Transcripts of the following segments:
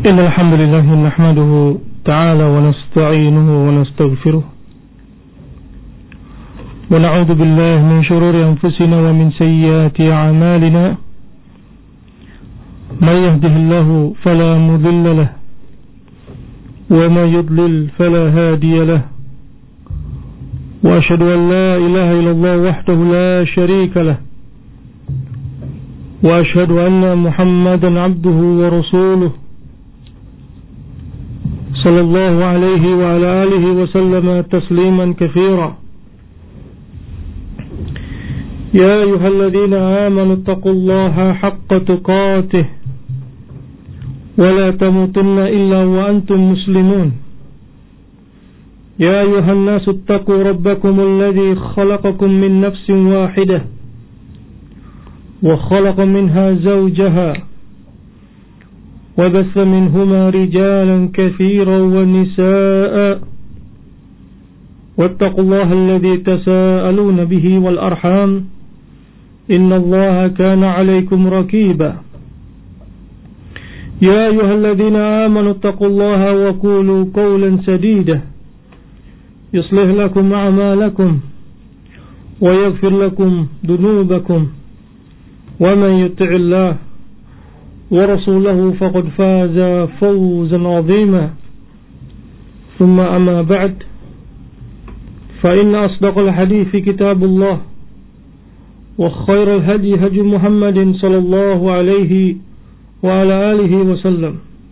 إن الحمد لله نحمده تعالى ونستعينه ونستغفره ونعوذ بالله من شرور أنفسنا ومن سيئات أعمالنا من يهده الله فلا مضل له وما يضلل فلا هادي له وأشهد أن لا إله إلا الله وحده لا شريك له وأشهد أن محمدا عبده ورسوله صلى الله عليه وعلى آله وسلم تسليما كثيرا يا أيها الذين آمنوا اتقوا الله حق تقاته ولا تموتن إلا وأنتم مسلمون يا أيها الناس اتقوا ربكم الذي خلقكم من نفس واحدة وخلق منها زوجها وبث منهما رجالا كثيرا ونساء واتقوا الله الذي تساءلون به والأرحام إن الله كان عليكم رقيبا يا أيها الذين آمنوا اتقوا الله وقولوا قولا سديدا يصلح لكم أعمالكم ويغفر لكم ذنوبكم ومن يطع الله ورسوله فقد فاز فوزا عظيما ثم أما بعد فإن أصدق الحديث كتاب الله وخير الهدي هدي محمد صلى الله عليه وعلى آله وسلم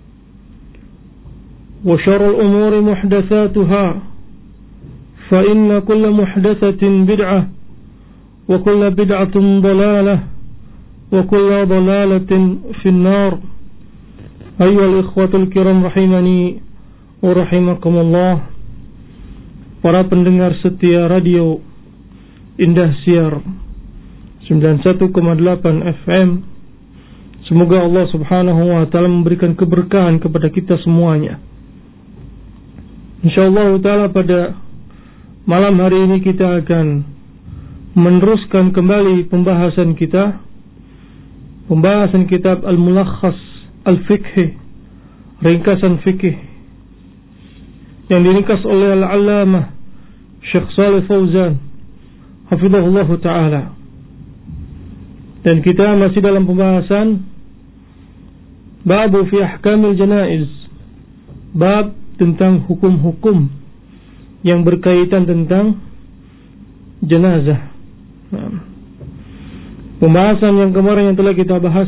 وشر الأمور محدثاتها فإن كل محدثة بدعة وكل بدعة ضلالة وكل ضلالة في النار أيها الإخوة الكرام rahimani wa rahimakumullah. Para pendengar setia radio Indah Siar 91,8 FM, semoga Allah subhanahu wa ta'ala memberikan keberkahan kepada kita semuanya. InsyaAllah ta'ala pada malam hari ini kita akan meneruskan kembali pembahasan kitab Al-Mulakhas Al-Fiqhi, ringkasan fikih yang diringkas oleh Al-Allamah Syekh Shalih Fauzan hafizahullah ta'ala. Dan kita masih dalam pembahasan Babu fi ahkamil janaiz, bab tentang hukum-hukum yang berkaitan tentang jenazah. Pembahasan yang kemarin yang telah kita bahas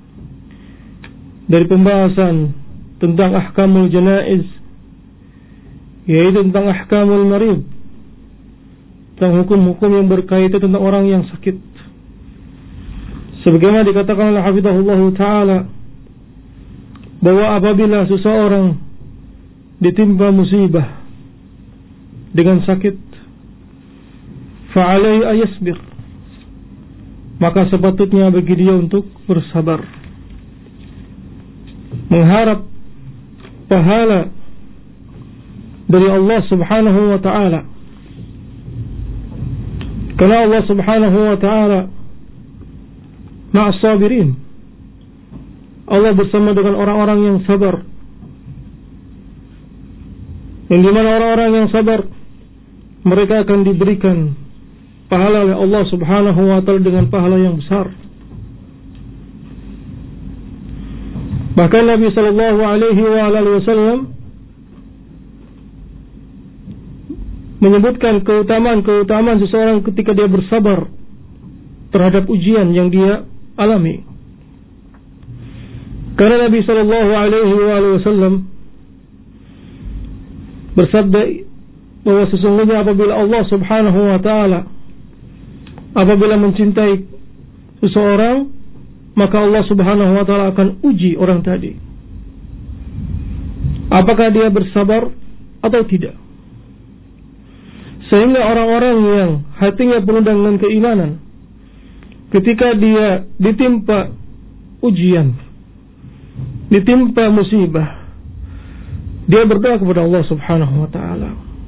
dari pembahasan tentang ahkamul janaiz, yaitu tentang ahkamul marid, tentang hukum-hukum yang berkaitan tentang orang yang sakit. Sebagaimana dikatakan oleh hafizahullah ta'ala bahwa apabila seseorang ditimpa musibah dengan sakit, fa'alaihi ayasbir, maka sepatutnya bagi dia untuk bersabar, mengharap pahala dari Allah subhanahu wa ta'ala. Karena Allah subhanahu wa ta'ala ma'as sabirin, Allah bersama dengan orang-orang yang sabar, yang dimana orang-orang yang sabar mereka akan diberikan pahala oleh Allah subhanahu wa ta'ala dengan pahala yang besar. Bahkan Nabi sallallahu alaihi wasallam menyebutkan keutamaan seseorang ketika dia bersabar terhadap ujian yang dia alami. Karena Nabi sallallahu alaihi wasallam bersabda bahwa sesungguhnya apabila Allah subhanahu wa ta'ala apabila mencintai seseorang, maka Allah subhanahu wa ta'ala akan uji orang tadi, apakah dia bersabar atau tidak. Sehingga orang-orang yang hatinya penuh dengan keimanan, ketika dia ditimpa ujian, ditimpa musibah, dia berdoa kepada Allah subhanahu wa ta'ala.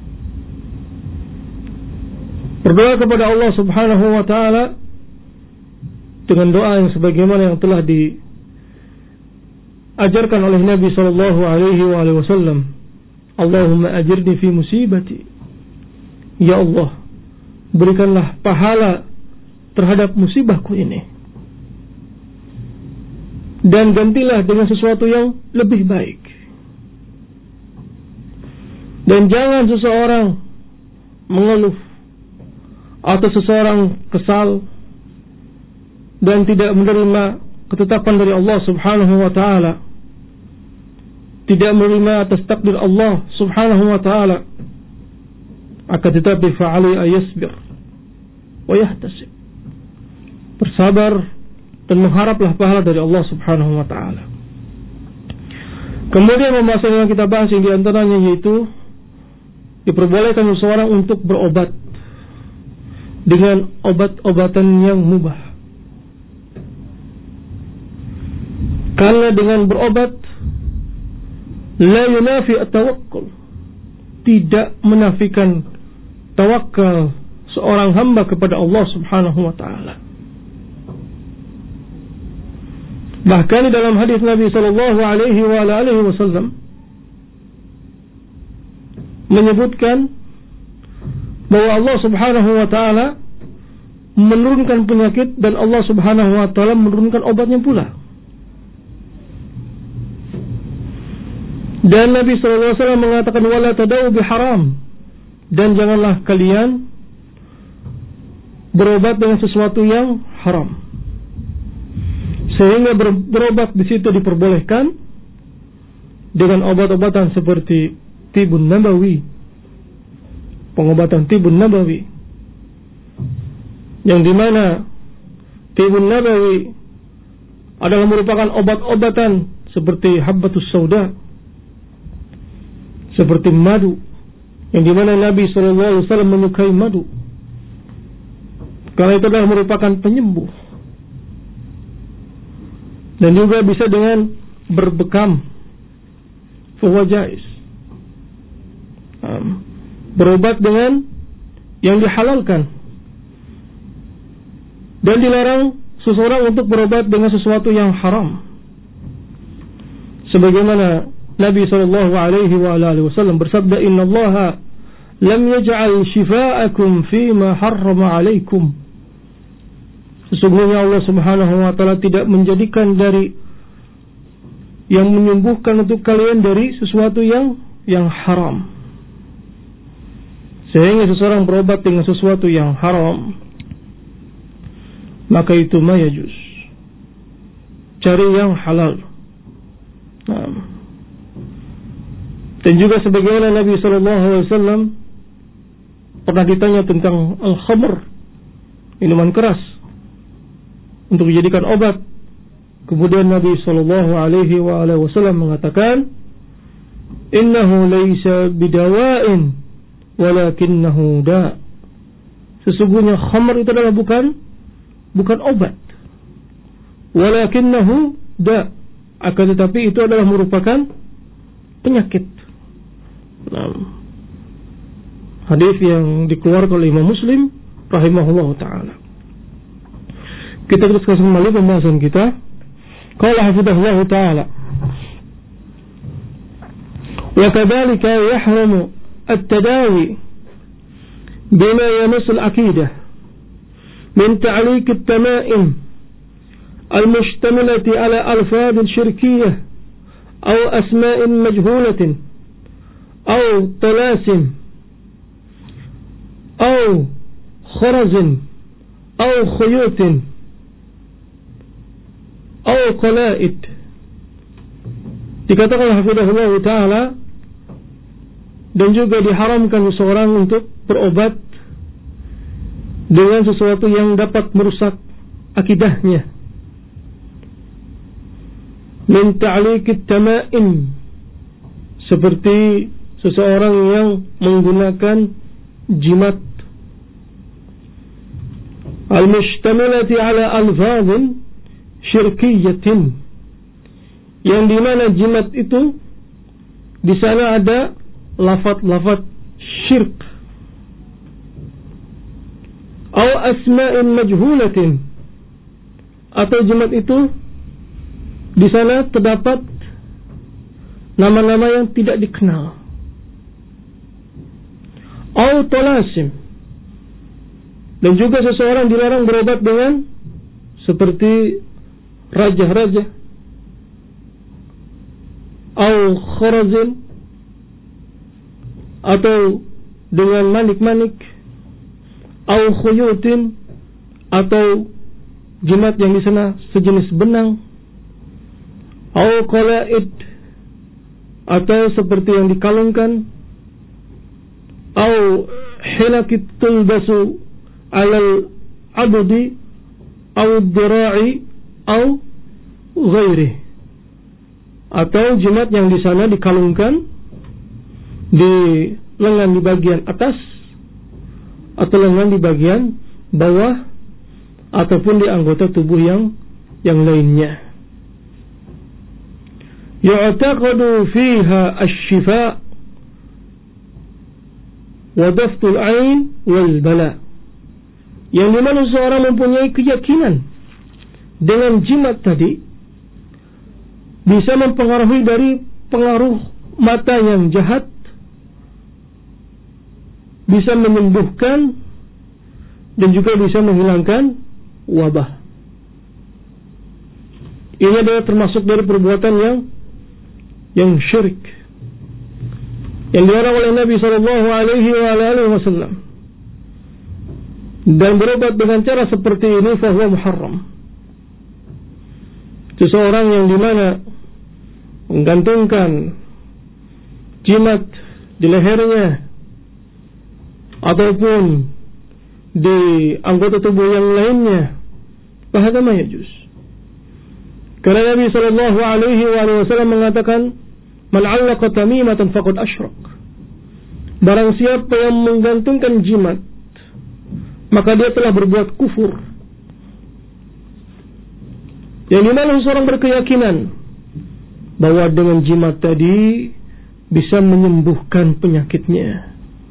Berdoa kepada Allah subhanahu wa ta'ala dengan doa yang sebagaimana yang telah diajarkan oleh Nabi sallallahu alaihi wasallam, Allahumma ajirni fi musibati. Ya Allah, berikanlah pahala terhadap musibahku ini, dan gantilah dengan sesuatu yang lebih baik. Dan jangan seseorang mengeluh atau seseorang kesal dan tidak menerima ketetapan dari Allah subhanahu wa ta'ala, tidak menerima atas takdir Allah subhanahu wa ta'ala, akan tetapi fa'ali ayasbir wa yahtasib, bersabar dan mengharaplah pahala dari Allah subhanahu wa ta'ala. Kemudian pembahasan yang kita bahas yang diantaranya yaitu diperbolehkan seseorang untuk berobat dengan obat-obatan yang mubah. Karena dengan berobat la yunafi at-tawakkul, tidak menafikan tawakal seorang hamba kepada Allah subhanahu wa ta'ala. Bahkan di dalam hadis Nabi sallallahu alaihi wasallam menyebutkan bahwa Allah subhanahu wa ta'ala menurunkan penyakit dan Allah subhanahu wa ta'ala menurunkan obatnya pula. Dan Nabi sallallahu alaihi wasallam mengatakan wala tadau biharam, dan janganlah kalian berobat dengan sesuatu yang haram. Sehingga berobat di situ diperbolehkan dengan obat-obatan seperti tibun nabawi, pengobatan tibun nabawi, yang dimana tibun nabawi adalah merupakan obat-obatan seperti habbatus sauda, seperti madu, yang dimana Nabi SAW menyukai madu karena itu adalah merupakan penyembuh. Dan juga bisa dengan berbekam, fahuwa jaiz, berobat dengan yang dihalalkan, dan dilarang seseorang untuk berobat dengan sesuatu yang haram. Sebagaimana Nabi sallallahu alaihi wasallam bersabda, innallaha lam yaj'al shifaakum fima harrama alaikum. Sesungguhnya Allah subhanahu wa ta'ala tidak menjadikan dari yang menyembuhkan untuk kalian dari sesuatu yang haram. Sehingga seseorang berobat dengan sesuatu yang haram, maka itu mayajuz, cari yang halal. Dan juga sebagaimana Nabi SAW pernah ditanya tentang al-khamr, minuman keras, untuk dijadikan obat. Kemudian Nabi SAW mengatakan, innahu laysa bidawa'in walakinnahu da'. Sesungguhnya khamr itu adalah bukan obat, walakinnahu da', akan tetapi itu adalah merupakan penyakit. Hadis yang dikeluarkan oleh Imam Muslim rahimahullah ta'ala. Kita teruskan kembali pembahasan kita. Qala hafidhahullah ta'ala, wa kadzalika yahrumu at-tadawi bima yamassu al-aqidah min ta'liq at-tama'im al-mushtamilati ala alfaz shirkiyyah aw asma' majhulatin أو طلاسم أو خرز أو خيوط أو قلائد. Dikatakan hafidhahullah ta'ala, dan juga diharamkan seseorang untuk berobat dengan sesuatu yang dapat merusak akidahnya. Min ta'liqit tama'im, seperti seseorang yang menggunakan jimat al-mustamilati ala alfazin syirkiyatin, yang dimana jimat itu di sana ada lafaz-lafaz syirk, atau asma'in majhulatin, atau jimat itu di sana terdapat nama-nama yang tidak dikenal. Au talasim, dan juga seseorang dilarang berobat dengan seperti raja-raja, au kharazin, atau dengan manik-manik, au khuyutin, atau jimat yang di sana sejenis benang, au qalaid, atau seperti yang dikalungkan, au hilakit tulbasu alal abdi, au dira'i, au ghairi, atau jimat yang di sana dikalungkan di lengan di bagian atas, atau lengan di bagian bawah, ataupun di anggota tubuh yang lainnya. Yu'taqadu fiha asy-syifa' wa daftul 'ain wal bala, yang dimana seorang mempunyai keyakinan dengan jimat tadi bisa mempengaruhi dari pengaruh mata yang jahat, bisa menyembuhkan, dan juga bisa menghilangkan wabah. Ini adalah termasuk dari perbuatan yang syirik yang dilarang oleh Nabi sallallahu alaihi wasallam. Dan berobat dengan cara seperti ini fahuwa muharram. Seseorang yang dimana menggantungkan jimat di lehernya ataupun di anggota tubuh yang lainnya, fahadha ma yajuz. Karena Nabi sallallahu alaihi wasallam mengatakan, man 'allaqa tamimatan faqad asyrak. Barang siapa yang menggantungkan jimat, maka dia telah berbuat kufur. Yang dimana seorang berkeyakinan bahwa dengan jimat tadi bisa menyembuhkan penyakitnya,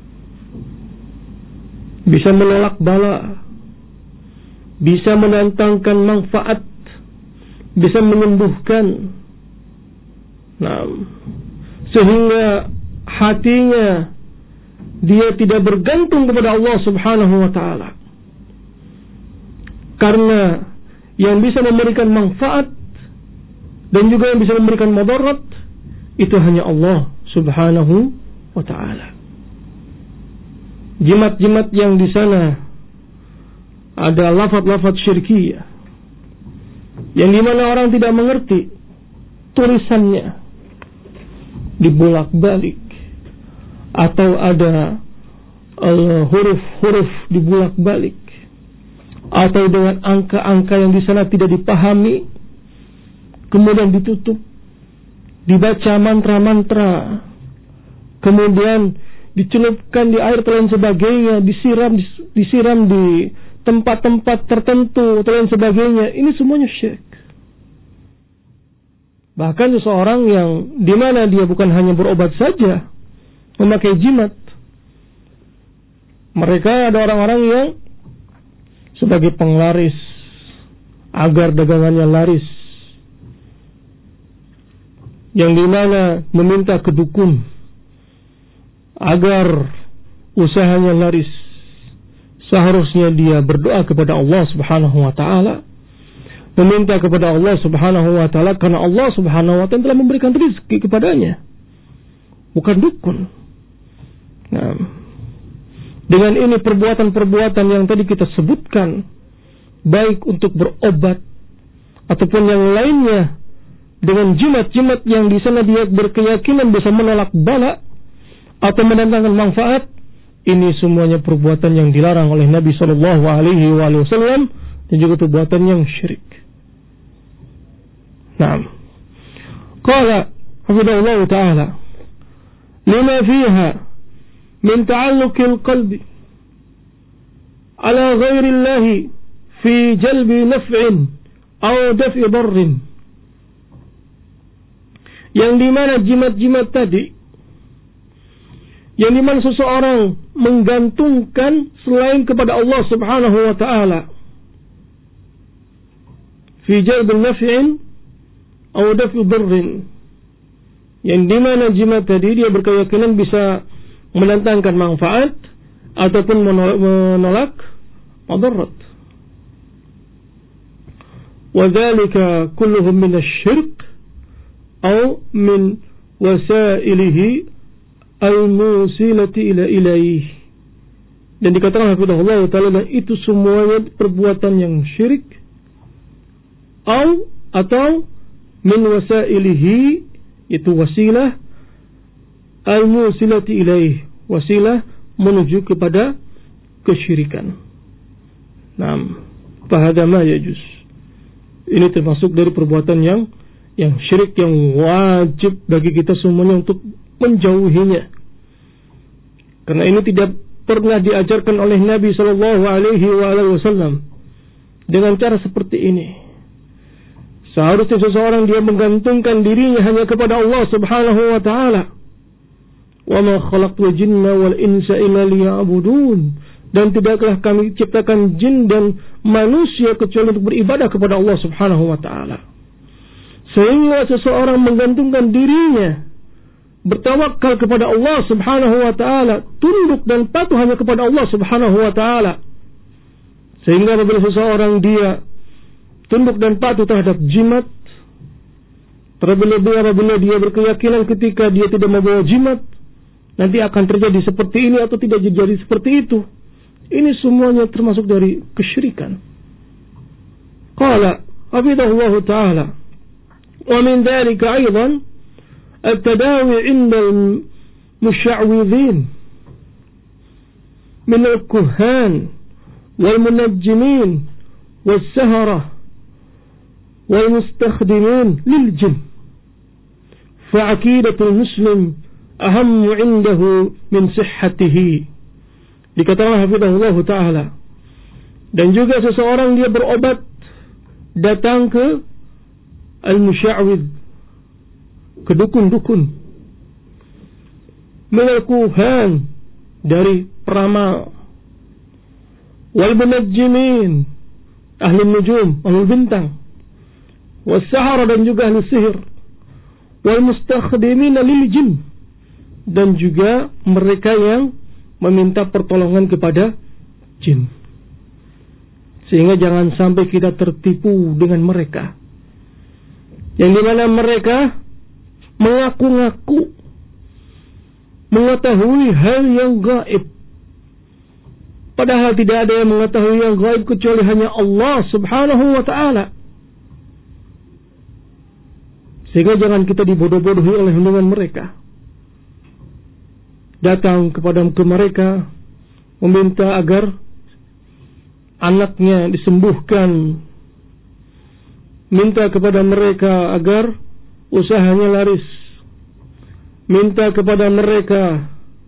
bisa menolak bala, bisa mendatangkan manfaat, bisa menyembuhkan. Nah, sehingga hatinya dia tidak bergantung kepada Allah Subhanahu wa ta'ala, karena yang bisa memberikan manfaat dan juga yang bisa memberikan madarat itu hanya Allah Subhanahu wa ta'ala. Jimat-jimat yang di sana ada lafaz-lafaz syirkiyah yang dimana orang tidak mengerti tulisannya, dibolak-balik, atau ada huruf-huruf dibolak-balik, atau dengan angka-angka yang di sana tidak dipahami, kemudian ditutup, dibaca mantra-mantra, kemudian dicelupkan di air dan sebagainya, disiram di tempat-tempat tertentu dan sebagainya. Ini semuanya syirik. Bahkan seseorang yang dimana dia bukan hanya berobat saja, memakai jimat. Mereka ada orang-orang yang sebagai penglaris agar dagangannya laris, yang dimana meminta ke dukun agar usahanya laris. Seharusnya dia berdoa kepada Allah Subhanahu wa ta'ala, meminta kepada Allah Subhanahu wa ta'ala, karena Allah Subhanahu wa ta'ala telah memberikan rezeki kepadanya, bukan dukun. Nah, dengan ini perbuatan-perbuatan yang tadi kita sebutkan, baik untuk berobat ataupun yang lainnya, dengan jimat-jimat yang di sana dia berkeyakinan bisa menolak bala atau mendatangkan manfaat, ini semuanya perbuatan yang dilarang oleh Nabi sallallahu alaihi wasallam dan juga perbuatan yang syirik. Naam. Qala hafidhahullah ta'ala, lima fiha min ta'alluqil qalbi ala ghairi Allah fi jalbi naf'in aw daf'i darrin. Yang dimana jimat-jimat tadi, yang dimana seseorang menggantungkan selain kepada Allah Subhanahu wa ta'ala, fi jalbi naf'in aw daf'i darrin, yang dimana jimat tadi dia berkeyakinan bisa mendatangkan manfaat ataupun menolak madarat. Wadzalika kulluhum min asy-syirk atau min wasailihi al-musilati ila ilaih. Dan dikatakan hafizahullah ta'ala itu semuanya perbuatan yang syirik atau min wasailihi, itu wasilah al-musilati ilaih, wasilah menuju kepada kesyirikan. Naam, fahada ma yajuz. Ini termasuk dari perbuatan yang syirik yang wajib bagi kita semuanya untuk menjauhinya. Karena ini tidak pernah diajarkan oleh Nabi sallallahu alaihi wasallam dengan cara seperti ini. Seharusnya seseorang dia menggantungkan dirinya hanya kepada Allah Subhanahu wa taala. Wa ma khalaqtul jinna wal insa illa liya'budun. Dan tidaklah kami ciptakan jin dan manusia kecuali untuk beribadah kepada Allah Subhanahu wa taala. Sehingga seseorang menggantungkan dirinya, bertawakal kepada Allah Subhanahu wa taala, tunduk dan patuh hanya kepada Allah Subhanahu wa taala. Sehingga apabila seseorang dia tunduk dan patuh terhadap jimat, terlebih apabila dia berkeyakinan ketika dia tidak membawa jimat nanti akan terjadi seperti ini atau tidak terjadi seperti itu. Ini semuanya termasuk dari kesyirikan. Qala hafidhahullah ta'ala, wa min dhalika aidan at-tadawi 'inda al-musya'widhin min al-kuhan wal-munajjimin was-sahara wal-mustakhdimin lil-jinn. Fa'aqidatul muslim ahammu 'indahu min sihhatihi. Dikatakan hafizahullah ta'ala, dan juga seseorang dia berobat datang ke al-musya'widh, ke dukun-dukun, minal kuhan, dari peramal, wal munajjimin, ahli nujum, ahli bintang, was sahara, dan juga ahli sihir, wal mustakhdimin lil jin, dan juga mereka yang meminta pertolongan kepada jin. Sehingga jangan sampai kita tertipu dengan mereka, yang dimana mereka mengaku-ngaku mengetahui hal yang gaib, padahal tidak ada yang mengetahui yang gaib kecuali hanya Allah Subhanahu wa ta'ala. Sehingga jangan kita dibodoh-bodohi oleh dengan mereka. Datang kepada mereka meminta agar anaknya disembuhkan, minta kepada mereka agar usahanya laris, minta kepada mereka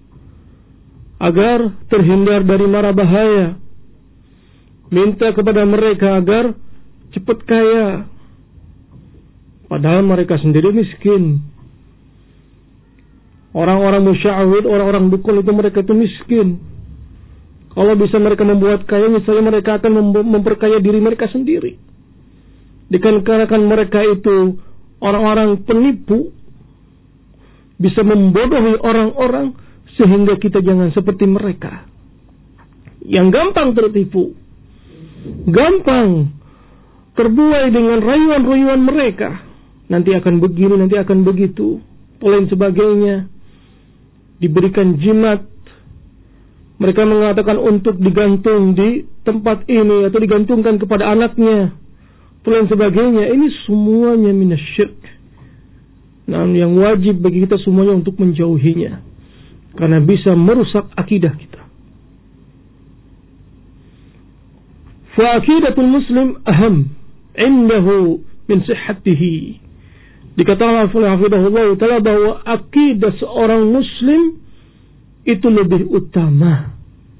agar terhindar dari mara bahaya, minta kepada mereka agar cepat kaya, padahal mereka sendiri miskin. Orang-orang musya'wid, orang-orang dukun itu mereka itu miskin. Kalau bisa mereka membuat kaya, misalnya mereka akan memperkaya diri mereka sendiri. Dikarenakan mereka itu orang-orang penipu, bisa membodohi orang-orang, sehingga kita jangan seperti mereka yang gampang tertipu, gampang terbuai dengan rayuan-rayuan mereka. Nanti akan begini, nanti akan begitu, lain sebagainya. Diberikan jimat, mereka mengatakan untuk digantung di tempat ini atau digantungkan kepada anaknya, lain sebagainya. Ini semuanya minasyirk. Nah, yang wajib bagi kita semuanya untuk menjauhinya, karena bisa merusak akidah kita. Fa aqidatul muslim aham indahu min sihhatihi. Dikatakan oleh hafizahullah ta'ala bahwa akidah seorang muslim itu lebih utama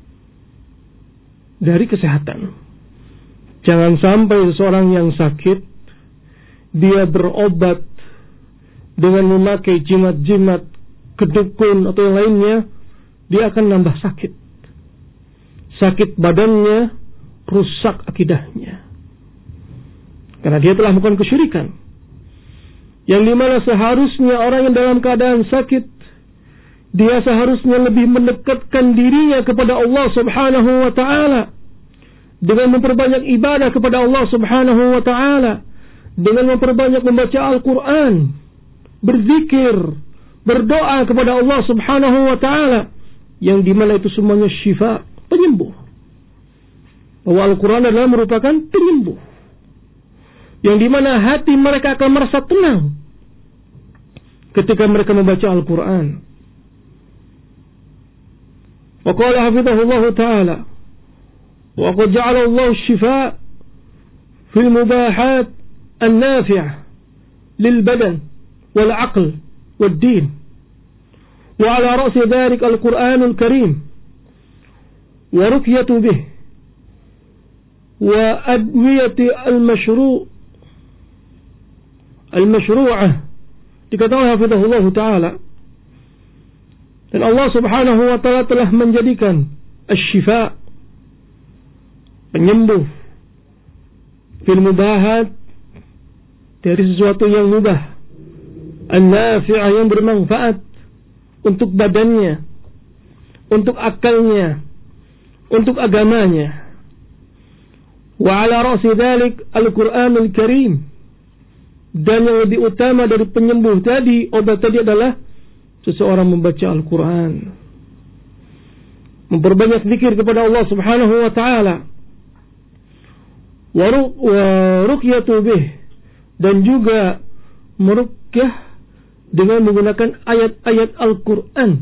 dari kesehatan. Jangan sampai seseorang yang sakit dia berobat dengan memakai jimat-jimat, kedukun atau yang lainnya, dia akan nambah sakit. Sakit badannya, rusak akidahnya. Karena dia telah melakukan kesyirikan. yang dimana seharusnya orang yang dalam keadaan sakit, dia seharusnya lebih mendekatkan dirinya kepada Allah subhanahu wa ta'ala dengan memperbanyak ibadah kepada Allah subhanahu wa ta'ala, dengan memperbanyak membaca Al-Quran, berzikir, berdoa kepada Allah subhanahu wa ta'ala, yang dimana itu semuanya syifa, penyembuh. Bahwa Al-Quran adalah merupakan penyembuh, yang dimana hati mereka akan merasa tenang ketika mereka membaca Al-Quran. Wa qala hafidhahullah ta'ala, wa qad ja'ala Allah shifa' fil mubahat an-nafi' lil badan wal 'aql wad din. Wa 'ala ra'si dhalik al-Qur'anul Karim wa ruqyatu bih wa adwiyati al-mashru'ah. Dikatakan hafidhahullah ta'ala, dan Allah subhanahu wa ta'ala telah menjadikan asy-syifa, penyembuh, fil mubahat, dari sesuatu yang mubah, an-nafi'ah, yang bermanfaat untuk badannya, untuk akalnya, untuk agamanya. Wa ala ra'si dzalik al-Qur'anul Karim, dan yang lebih utama dari penyembuh tadi, obat tadi adalah seseorang membaca Al-Quran, memperbanyak zikir kepada Allah subhanahu wa ta'ala, wa ruqyatu bih, dan juga meruqyah dengan menggunakan ayat-ayat Al-Quran.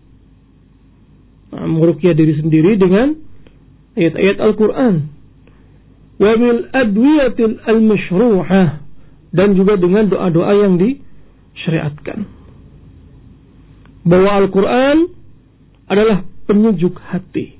Meruqyah diri sendiri dengan ayat-ayat Al-Quran. Wa bil adwiyatil al-mashru'ah, dan juga dengan doa-doa yang disyariatkan. Bahwa Al-Quran adalah penyejuk hati.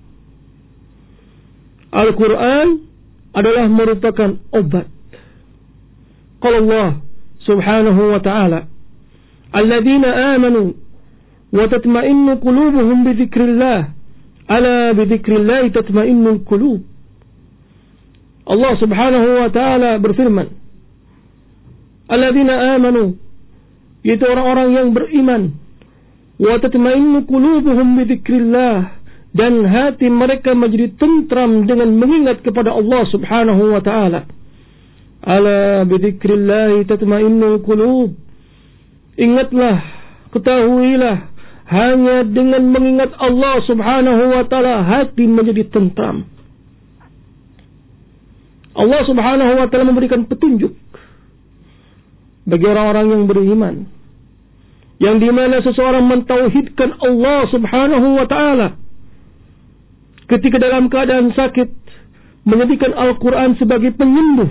Al-Quran adalah merupakan obat. Qala Allah subhanahu wa ta'ala, alladzina amanu wa tatma'innu qulubuhum bi dzikrillah, ala bi dzikrillah tatma'innul qulub. Allah subhanahu wa ta'ala berfirman, alladzina amanu, yaitu orang-orang yang beriman, wa tatma'innu qulubuhum bi dzikrillah, dan hati mereka menjadi tentram dengan mengingat kepada Allah subhanahu wa ta'ala. Ala bi dzikrillah tatma'innul qulub. Ingatlah, ketahuilah, hanya dengan mengingat Allah subhanahu wa ta'ala hati menjadi tentram. Allah subhanahu wa ta'ala memberikan petunjuk bagi orang-orang yang beriman, yang dimana seseorang mentauhidkan Allah subhanahu wa ta'ala ketika dalam keadaan sakit, menjadikan Al-Quran sebagai penyembuh,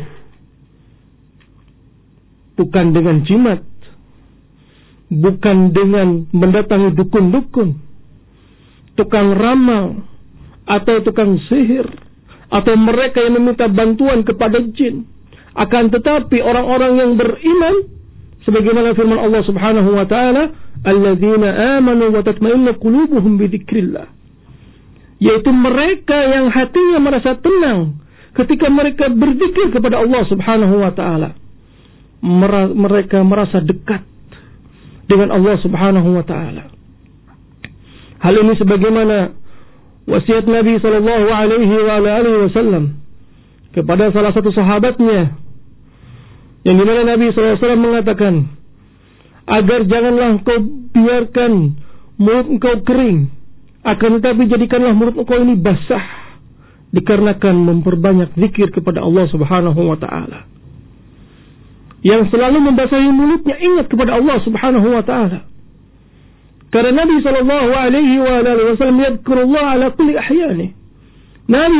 bukan dengan jimat, bukan dengan mendatangi dukun-dukun, tukang ramal, atau tukang sihir, atau mereka yang meminta bantuan kepada jin. Akan tetapi orang-orang yang beriman, sebagaimana firman Allah subhanahu wa ta'ala, alladzina amanu wa tatma'innu qulubuhum bi dzikrillah, yaitu mereka yang hatinya merasa tenang ketika mereka berzikir kepada Allah subhanahu wa ta'ala. Mereka merasa dekat dengan Allah subhanahu wa ta'ala. Hal ini sebagaimana wasiat Nabi sallallahu alaihi wasallam kepada salah satu sahabatnya, yang dimana Nabi SAW mengatakan, agar janganlah engkau biarkan mulut engkau kering, akan tetapi jadikanlah mulut engkau ini basah, dikarenakan memperbanyak zikir kepada Allah subhanahu wa ta'ala. Yang selalu membasahi mulutnya ingat kepada Allah subhanahu wa ta'ala. Karena Nabi SAW yadhkurullah ala kulli ahyanih. Nabi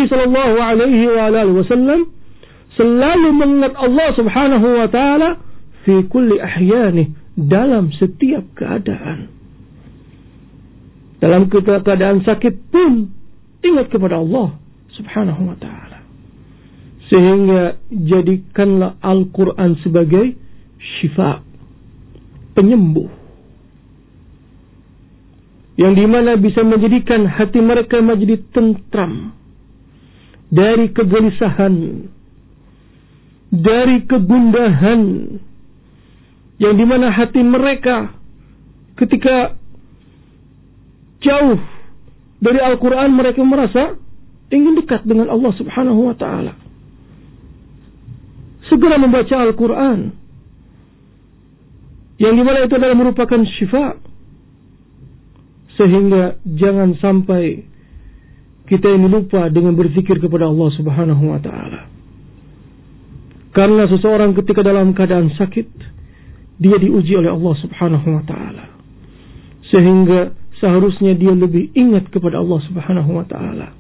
SAW selalu mengingat Allah subhanahu wa ta'ala fi kulli ahyanih, dalam setiap keadaan. Dalam keadaan sakit pun ingat kepada Allah subhanahu wa ta'ala. Sehingga jadikanlah Al-Quran sebagai syifa, penyembuh, yang dimana bisa menjadikan hati mereka menjadi tentram dari kegelisahan, dari kegundahan, yang dimana hati mereka ketika jauh dari Al-Quran mereka merasa ingin dekat dengan Allah subhanahu wa ta'ala. Segera membaca Al-Quran, yang dimana itu adalah merupakan syifa, sehingga jangan sampai kita ini lupa dengan berzikir kepada Allah subhanahu wa ta'ala. Karena seseorang ketika dalam keadaan sakit, dia diuji oleh Allah subhanahu wa ta'ala, sehingga seharusnya dia lebih ingat kepada Allah subhanahu wa ta'ala.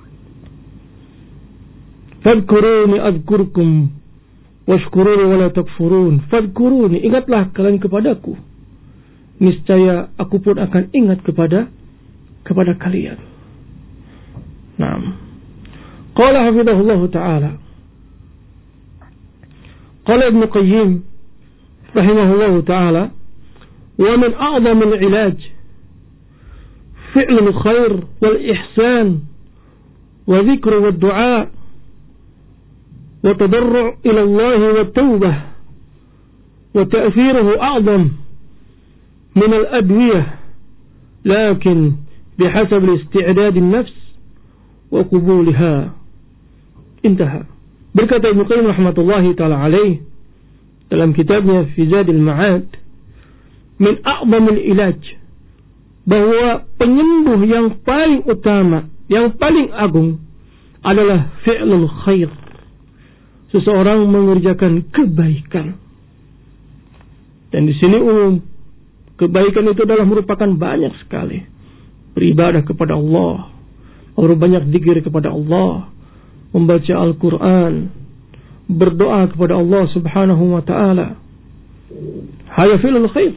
Fadkuruni adkurkum washkuruni wala takfurun. Fadkuruni, ingatlah kalian kepadaku, niscaya aku pun akan ingat kepada kalian. Naam. Qala hafidhahullah ta'ala, qala Ibn Qayyim rahimahullah ta'ala, wa min a'zam al-ilaj fi'l al-khair wal ihsan wa dhikr wa du'a wa tadarru' ila Allah wa tawbah wa ta'thiruhu a'zam min al-adwiyah, lakin bihasab al-isti'dad an-nafs wa qubulha. Intaha. Berkata Ibnu Qayyim rahmatullahi ta'ala alaih dalam kitabnya Fi Zadil Ma'ad, min a'zamil ilaj, bahwa penyembuh yang paling utama, yang paling agung adalah fi'lul khair, seseorang mengerjakan kebaikan. Dan di sini umum, kebaikan itu adalah merupakan banyak sekali, beribadah kepada Allah, berbanyak zikir kepada Allah, membaca Al-Quran, berdoa kepada Allah subhanahu wa ta'ala. Haya fi'lul khair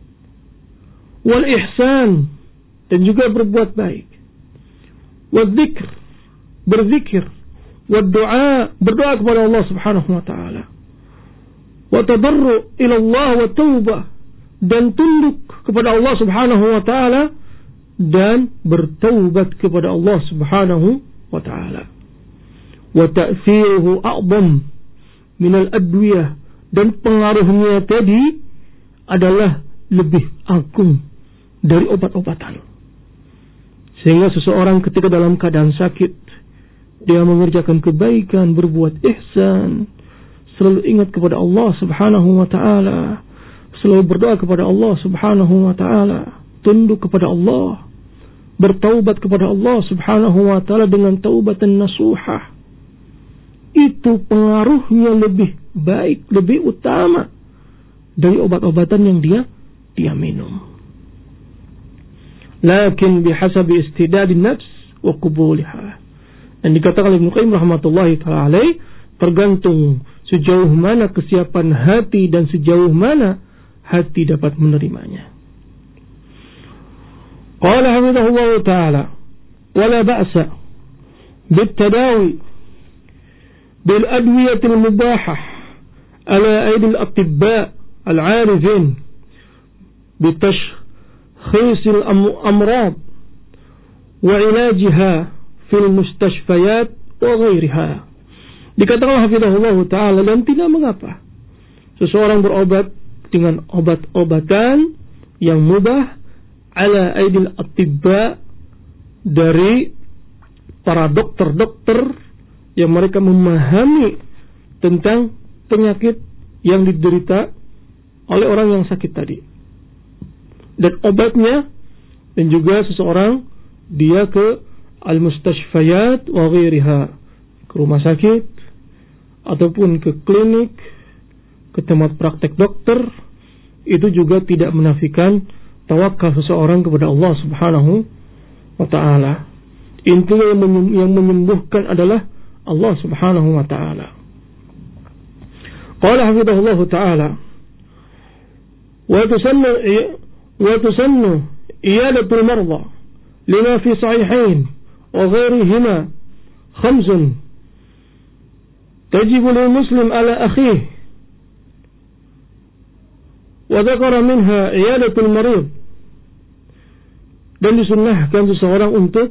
wal ihsan, dan juga berbuat baik, wal dzikr, berzikir, wal du'a, berdoa kepada Allah subhanahu wa ta'ala, wa tadarru ila Allah wa taubah, dan tunduk kepada Allah subhanahu wa ta'ala dan bertaubat kepada Allah subhanahu wa ta'ala. Wa ta'thiruhu a'zam min al-adwiyah, dan pengaruhnya tadi adalah lebih agung dari obat-obatan. Sehingga seseorang ketika dalam keadaan sakit, dia mengerjakan kebaikan, berbuat ihsan, selalu ingat kepada Allah subhanahu wa ta'ala, selalu berdoa kepada Allah subhanahu wa ta'ala, tunduk kepada Allah, bertaubat kepada Allah subhanahu wa ta'ala dengan taubatan nasuhah, itu pengaruhnya lebih baik, lebih utama dari obat-obatan yang dia minum. Lakin bihasabi istidadin nafs wa qubulha. Dan dikatakan Ibnu Qayyim rahmatullahi ta'ala alaih, tergantung sejauh mana kesiapan hati dan sejauh mana hati dapat menerimanya. Qala hafidhahullah ta'ala, wala ba'sa bittadawi bil adwiyatil mubahah ala aidil atibba al-arifin bitashkhisil amrad wa ilajiha fil mustashfayat wa ghairiha. Dikatakan hafidhahullah ta'ala, dan tidak mengapa seseorang berobat dengan obat-obatan yang mubah ala aidil atibba, dari para dokter-dokter yang mereka memahami tentang penyakit yang diderita oleh orang yang sakit tadi, dan obatnya. Dan juga seseorang dia ke al-mustashfayat wa ghairiha, ke rumah sakit ataupun ke klinik, ke tempat praktek dokter, itu juga tidak menafikan tawakal seseorang kepada Allah subhanahu wa ta'ala. Intinya yang menyembuhkan adalah Allah subhanahu wa ta'ala. Qala hafidhahullah ta'ala, wa tusannu iyadatul marda lima fi sahihain wa ghairihima khamsun tajibu lil muslim ala akhihi, wa dzakara minha iyadatul marid. Dan disunnahkan seseorang untuk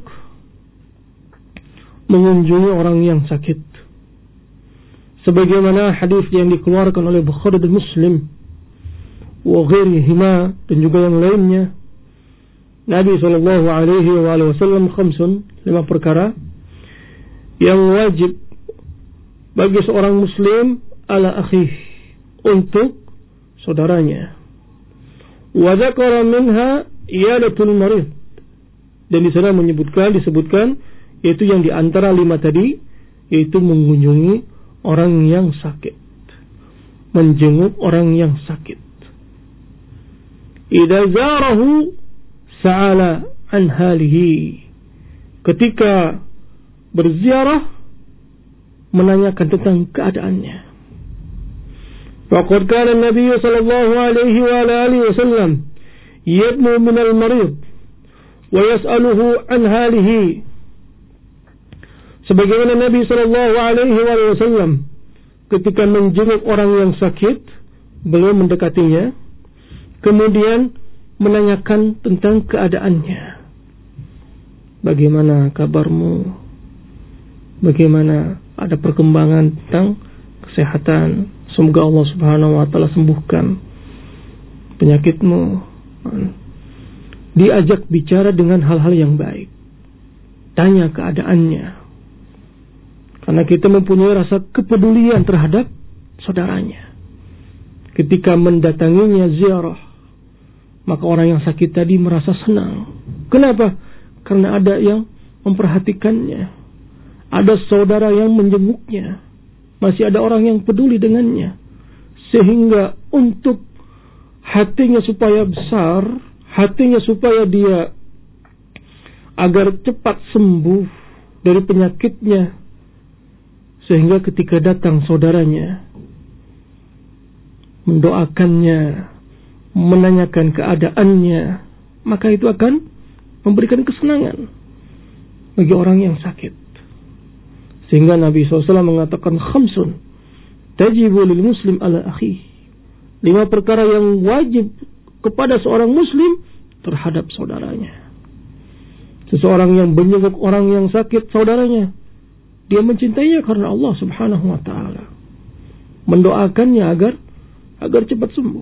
mengunjungi orang yang sakit, sebagaimana hadis yang dikeluarkan oleh Bukhari dan Muslim wa ghairihima, dan juga yang lainnya. Nabi SAW khamsun, 5 perkara yang wajib bagi seorang muslim ala akhih, untuk saudaranya. Wa dzakara minha iyadatul marid, dan di sana disebutkan yaitu yang di antara 5 tadi, yaitu mengunjungi orang yang sakit, menjenguk orang yang sakit. Idza zarahu sa'ala an halihi, ketika berziarah menanyakan tentang keadaannya. Faqad kana Nabi sallallahu alaihi wa alihi wasallam yadnu min al-marid wa yas'aluhu an halihi. Sebagaimana Nabi sallallahu alaihi wasallam ketika menjenguk orang yang sakit, beliau mendekatinya, kemudian menanyakan tentang keadaannya. Bagaimana kabarmu? Bagaimana, ada perkembangan tentang kesehatan? Semoga Allah Subhanahu wa taala sembuhkan penyakitmu. Diajak bicara dengan hal-hal yang baik. Tanya keadaannya. Karena kita mempunyai rasa kepedulian terhadap saudaranya. Ketika mendatanginya ziarah, maka orang yang sakit tadi merasa senang. Kenapa? Karena ada yang memperhatikannya. Ada saudara yang menjenguknya. Masih ada orang yang peduli dengannya. Sehingga untuk hatinya supaya besar, hatinya supaya dia agar cepat sembuh dari penyakitnya, sehingga ketika datang saudaranya, mendoakannya, menanyakan keadaannya, maka itu akan memberikan kesenangan bagi orang yang sakit. Sehingga Nabi SAW mengatakan khamsun tajibu lil muslim ala akhi, 5 perkara yang wajib kepada seorang muslim terhadap saudaranya. Seseorang yang menjenguk orang yang sakit saudaranya, dia mencintainya karena Allah Subhanahu wa taala, mendoakannya agar cepat sembuh.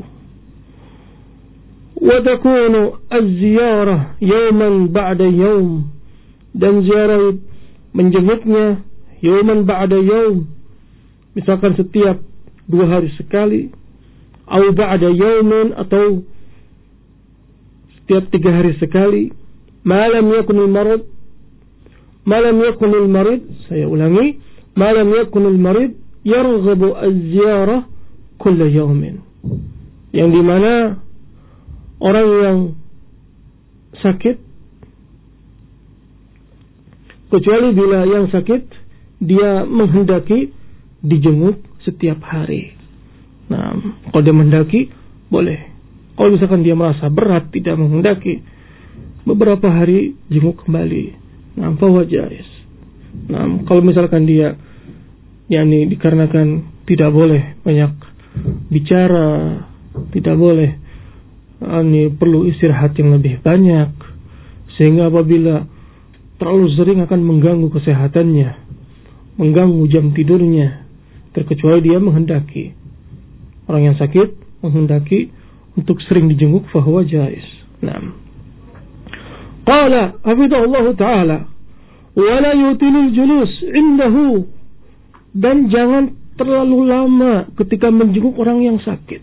Wa takunu az-ziyarah yawman ba'da yawm, dan ziarah menjenguknya yawman ba'da yawm, misalkan setiap 2 hari sekali, atau ba'da yawmin, atau setiap 3 hari sekali. Malam yakunul marid, saya ulangi, malam yakunul marid yarghabu az-ziyarah kulla yawmin, yang dimana orang yang sakit, kecuali bila yang sakit dia menghendaki dijenguk setiap hari. Nah, kalau dia menghendaki boleh. Kalau misalkan dia merasa berat, tidak menghendaki, beberapa hari jenguk kembali. Nah, bahwa jais. Nah, kalau misalkan dia dikarenakan tidak boleh banyak bicara, tidak boleh, perlu istirahat yang lebih banyak, sehingga apabila terlalu sering akan mengganggu kesehatannya, mengganggu jam tidurnya, terkecuali dia menghendaki. Orang yang sakit menghendaki untuk sering dijenguk, fahuwa jais. Naam. Qala hafidhahullah ta'ala, wa la yutilul julus indahu, dan jangan terlalu lama ketika menjenguk orang yang sakit.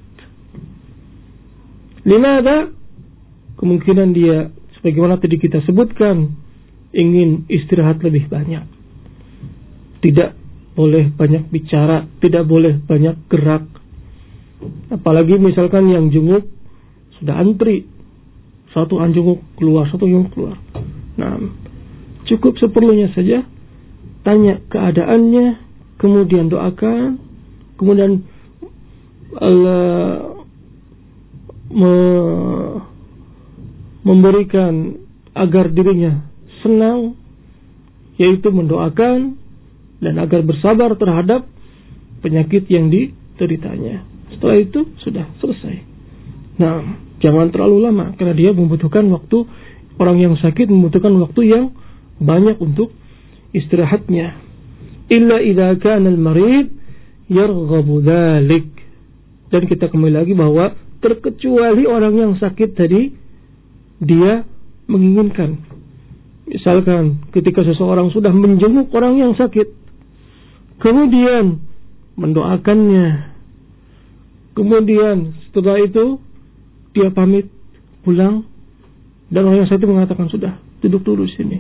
Limada? Kemungkinan dia, sebagaimana tadi kita sebutkan, ingin istirahat lebih banyak. Tidak boleh banyak bicara, tidak boleh banyak gerak. Apalagi misalkan yang jenguk sudah antri, satu jenguk keluar, satu jenguk keluar. Nah, cukup seperlunya saja, tanya keadaannya, kemudian doakan, kemudian memberikan agar dirinya senang, yaitu mendoakan, dan agar bersabar terhadap penyakit yang dideritanya. Setelah itu sudah selesai. Nah, jangan terlalu lama, karena dia membutuhkan waktu, orang yang sakit membutuhkan waktu yang banyak untuk istirahatnya. Illa idza kana al-marid yarghabu dzalik. Dan kita kembali lagi bahwa terkecuali orang yang sakit tadi dia menginginkan. Misalkan ketika seseorang sudah menjenguk orang yang sakit, kemudian mendoakannya, kemudian setelah itu dia pamit pulang, dan orang yang sakit mengatakan, sudah, duduk dulu sini.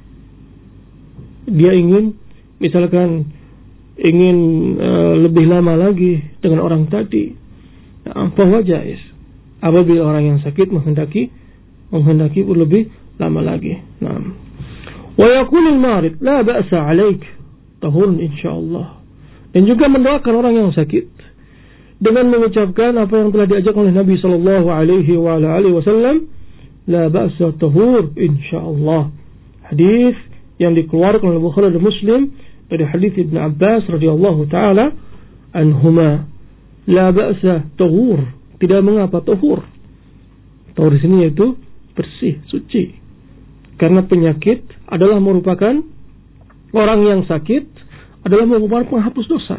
Dia ingin, misalkan lebih lama lagi dengan orang tadi. Bahwa jais apabila orang yang sakit menghendaki lebih lama lagi. Wa yaqulul marid la ba'sa 'alaik tahurun insyaallah. Dan juga mendoakan orang yang sakit dengan mengucapkan apa yang telah diajarkan oleh Nabi sallallahu alaihi wasallam, la ba'sa tahur insyaallah. Hadis yang dikeluarkan oleh Bukhari dan Muslim dari hadis Ibnu Abbas radhiyallahu taala anhuma, la ba'sa tahur, tidak mengapa tahur. Tahur di sini yaitu bersih, suci. Karena penyakit adalah merupakan, orang yang sakit adalah merupakan penghapus dosa.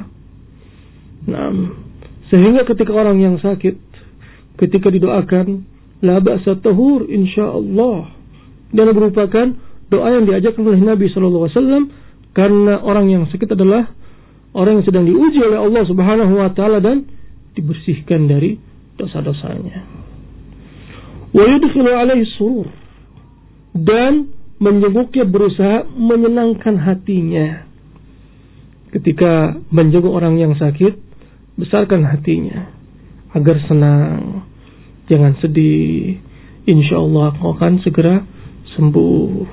Sehingga ketika orang yang sakit, ketika didoakan la ba'sa tahur insyaallah, dan merupakan doa yang diajarkan oleh Nabi sallallahu alaihi wasallam, karena orang yang sakit adalah orang yang sedang diuji oleh Allah Subhanahu wa taala dan dibersihkan dari dosa-dosanya. Wa yudkhilu alaihi surur, dan menjenguknya berusaha menyenangkan hatinya. Ketika menjenguk orang yang sakit, besarkan hatinya agar senang, jangan sedih, insyaallah kau akan segera sembuh.